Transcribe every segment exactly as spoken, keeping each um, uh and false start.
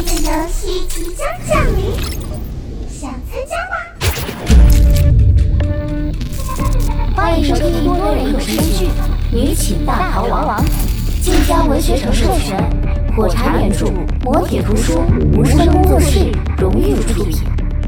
的游戏即将降临，想参加吗？ 欢迎收听多人有声剧《女寝大逃亡》，晋江文学城授权，火柴原著，磨铁图书，无声工作室荣誉出品。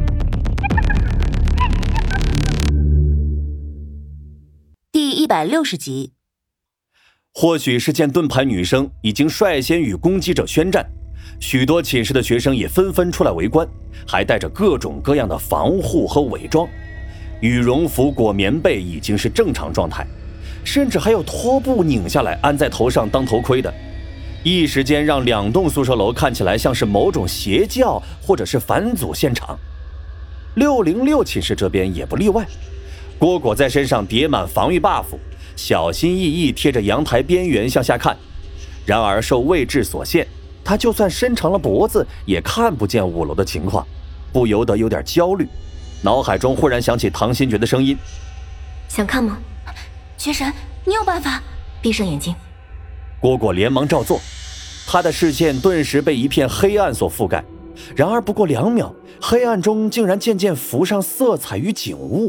第一百六十集。 或许是见盾牌女生已经率先与攻击者宣战，许多寝室的学生也纷纷出来围观，还带着各种各样的防护和伪装。羽绒服裹棉被已经是正常状态，甚至还有拖布拧下来安在头上当头盔的，一时间让两栋宿舍楼看起来像是某种邪教或者是反祖现场。六零六寝室这边也不例外，蝈蝈在身上叠满防御 buff， 小心翼翼贴着阳台边缘向下看，然而受位置所限，他就算伸长了脖子也看不见五楼的情况，不由得有点焦虑。脑海中忽然想起唐新觉的声音： 想看吗？ 学神，你有办法？ 闭上眼睛。 蝈蝈连忙照做，他的视线顿时被一片黑暗所覆盖，然而不过两秒，黑暗中竟然渐渐浮上色彩与景物。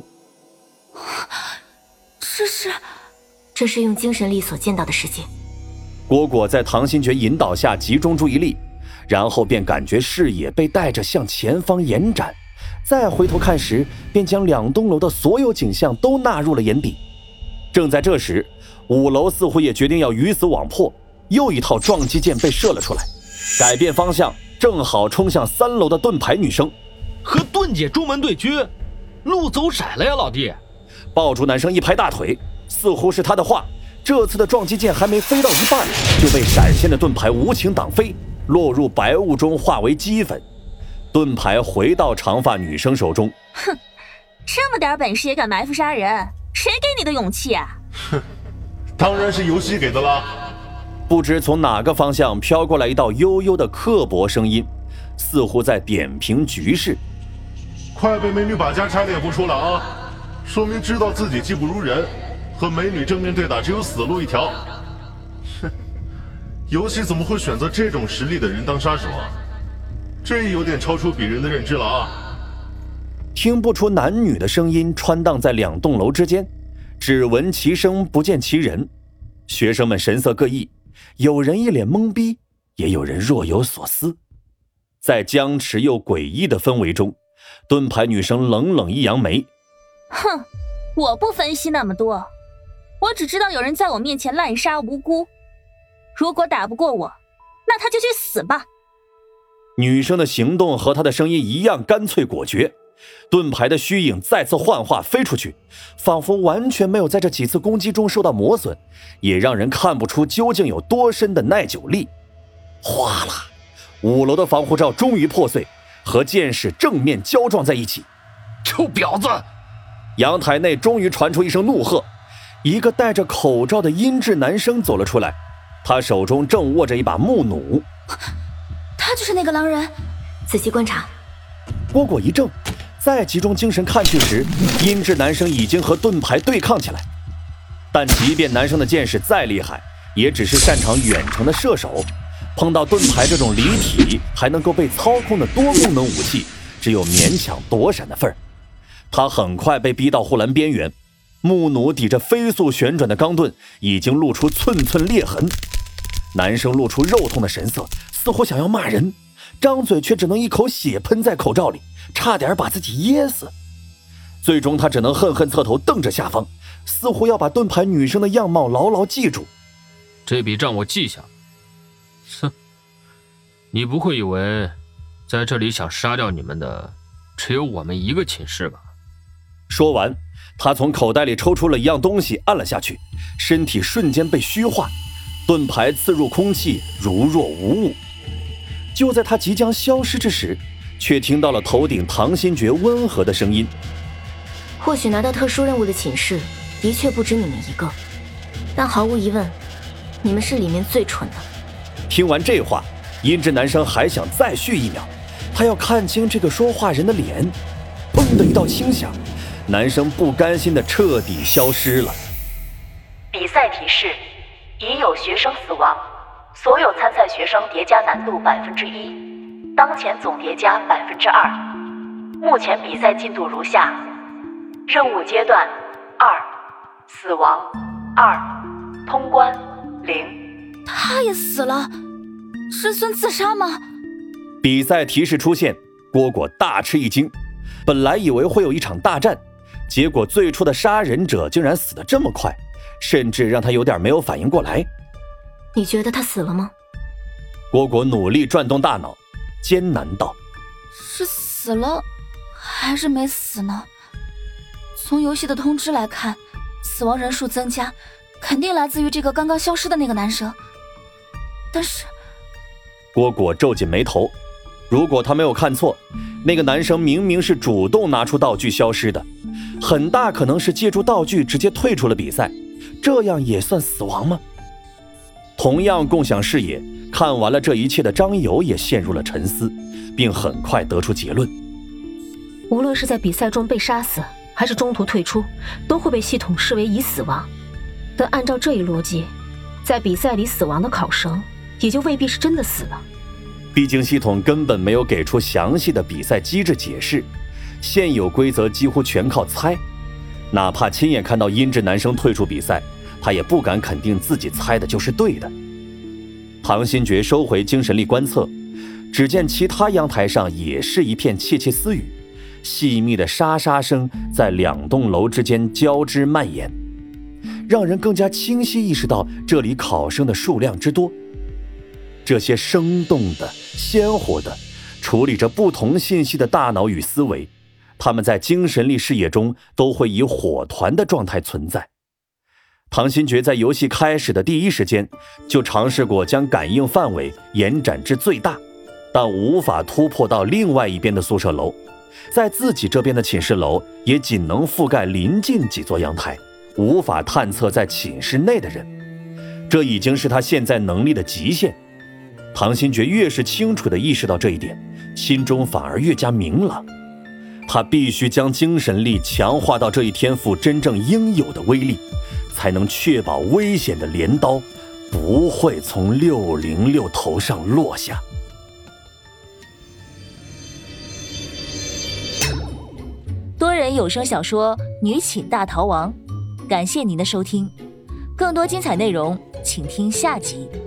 这是这是用精神力所见到的世界。 蝈蝈在唐新觉引导下集中注意力，然后便感觉视野被带着向前方延展，再回头看时，便将两栋楼的所有景象都纳入了眼底。正在这时，五楼似乎也决定要鱼死网破，又一套撞击剑被射了出来，改变方向，正好冲向三楼的盾牌女生。 和盾姐中门对决，路走窄了呀，老弟！ 爆竹男生一拍大腿，似乎是他的话，这次的撞击剑还没飞到一半，就被闪现的盾牌无情挡飞，落入白雾中化为齑粉。盾牌回到长发女生手中。 哼，这么点本事也敢埋伏杀人，谁给你的勇气啊？ 哼，当然是游戏给的啦。 不知从哪个方向飘过来一道悠悠的刻薄声音，似乎在点评局势。 快被美女把家差点不出了啊！说明知道自己技不如人，和美女正面对打只有死路一条。哼，游戏怎么会选择这种实力的人当杀手啊？这有点超出鄙人的认知了啊！ 听不出男女的声音穿荡在两栋楼之间，只闻其声不见其人。学生们神色各异，有人一脸懵逼，也有人若有所思。在僵持又诡异的氛围中，盾牌女生冷冷一扬眉： 哼，我不分析那么多，我只知道有人在我面前滥杀无辜，如果打不过我，那他就去死吧。 女生的行动和她的声音一样干脆果决，盾牌的虚影再次幻化飞出去，仿佛完全没有在这几次攻击中受到磨损，也让人看不出究竟有多深的耐久力。哗啦，五楼的防护罩终于破碎，和剑士正面交撞在一起。 臭婊子！ 阳台内终于传出一声怒喝，一个戴着口罩的阴质男生走了出来，他手中正握着一把木弩。 他就是那个狼人。 仔细观察。 蝈蝈一怔，再集中精神看去时，阴质男生已经和盾牌对抗起来。但即便男生的剑士再厉害，也只是擅长远程的射手，碰到盾牌这种离体还能够被操控的多功能武器，只有勉强躲闪的份儿。他很快被逼到护栏边缘，木弩抵着飞速旋转的钢盾，已经露出寸寸裂痕。男生露出肉痛的神色，似乎想要骂人，张嘴却只能一口血喷在口罩里，差点把自己噎死。最终他只能恨恨侧头瞪着下方，似乎要把盾牌女生的样貌牢牢记住。 这笔账我记下了。哼，你不会以为在这里想杀掉你们的只有我们一个寝室吧？ 说完，他从口袋里抽出了一样东西，按了下去，身体瞬间被虚化，盾牌刺入空气，如若无物。就在他即将消失之时，却听到了头顶唐新觉温和的声音： 或许拿到特殊任务的寝室的确不止你们一个，但毫无疑问，你们是里面最蠢的。 听完这话，阴质男生还想再续一秒，他要看清这个说话人的脸。砰的一道轻响，男生不甘心的彻底消失了。 比赛提示：已有学生死亡，所有参赛学生叠加难度百分之一。 当前总叠加百分之二。目前比赛进度如下：任务阶段二，死亡二，通关零。 他也死了，师孙自杀吗？ 比赛提示出现，蝈蝈大吃一惊。本来以为会有一场大战，结果最初的杀人者竟然死得这么快，甚至让他有点没有反应过来。 你觉得他死了吗？ 蝈蝈努力转动大脑，艰难道： 是死了还是没死呢？从游戏的通知来看，死亡人数增加肯定来自于这个刚刚消失的那个男生。但是蝈蝈皱紧眉头，如果他没有看错，那个男生明明是主动拿出道具消失的，很大可能是借助道具直接退出了比赛，这样也算死亡吗？同样共享视野，看完了这一切的张友也陷入了沉思，并很快得出结论： 无论是在比赛中被杀死，还是中途退出，都会被系统视为已死亡。但按照这一逻辑，在比赛里死亡的考生也就未必是真的死了。 毕竟系统根本没有给出详细的比赛机制解释，现有规则几乎全靠猜。哪怕亲眼看到阴质男生退出比赛，他也不敢肯定自己猜的就是对的。唐新觉收回精神力观测，只见其他阳台上也是一片窃窃私语，细密的沙沙声在两栋楼之间交织蔓延，让人更加清晰意识到这里考生的数量之多。这些生动的、鲜活的、处理着不同信息的大脑与思维，他们在精神力视野中都会以火团的状态存在。唐新觉在游戏开始的第一时间就尝试过将感应范围延展至最大，但无法突破到另外一边的宿舍楼，在自己这边的寝室楼也仅能覆盖临近几座阳台，无法探测在寝室内的人。这已经是他现在能力的极限。唐新觉越是清楚地意识到这一点，心中反而越加明朗。他必须将精神力强化到这一天赋真正应有的威力，才能确保危险的镰刀不会从六零六头上落下。 多人有声小说《女寝大逃亡》，感谢您的收听，更多精彩内容请听下集。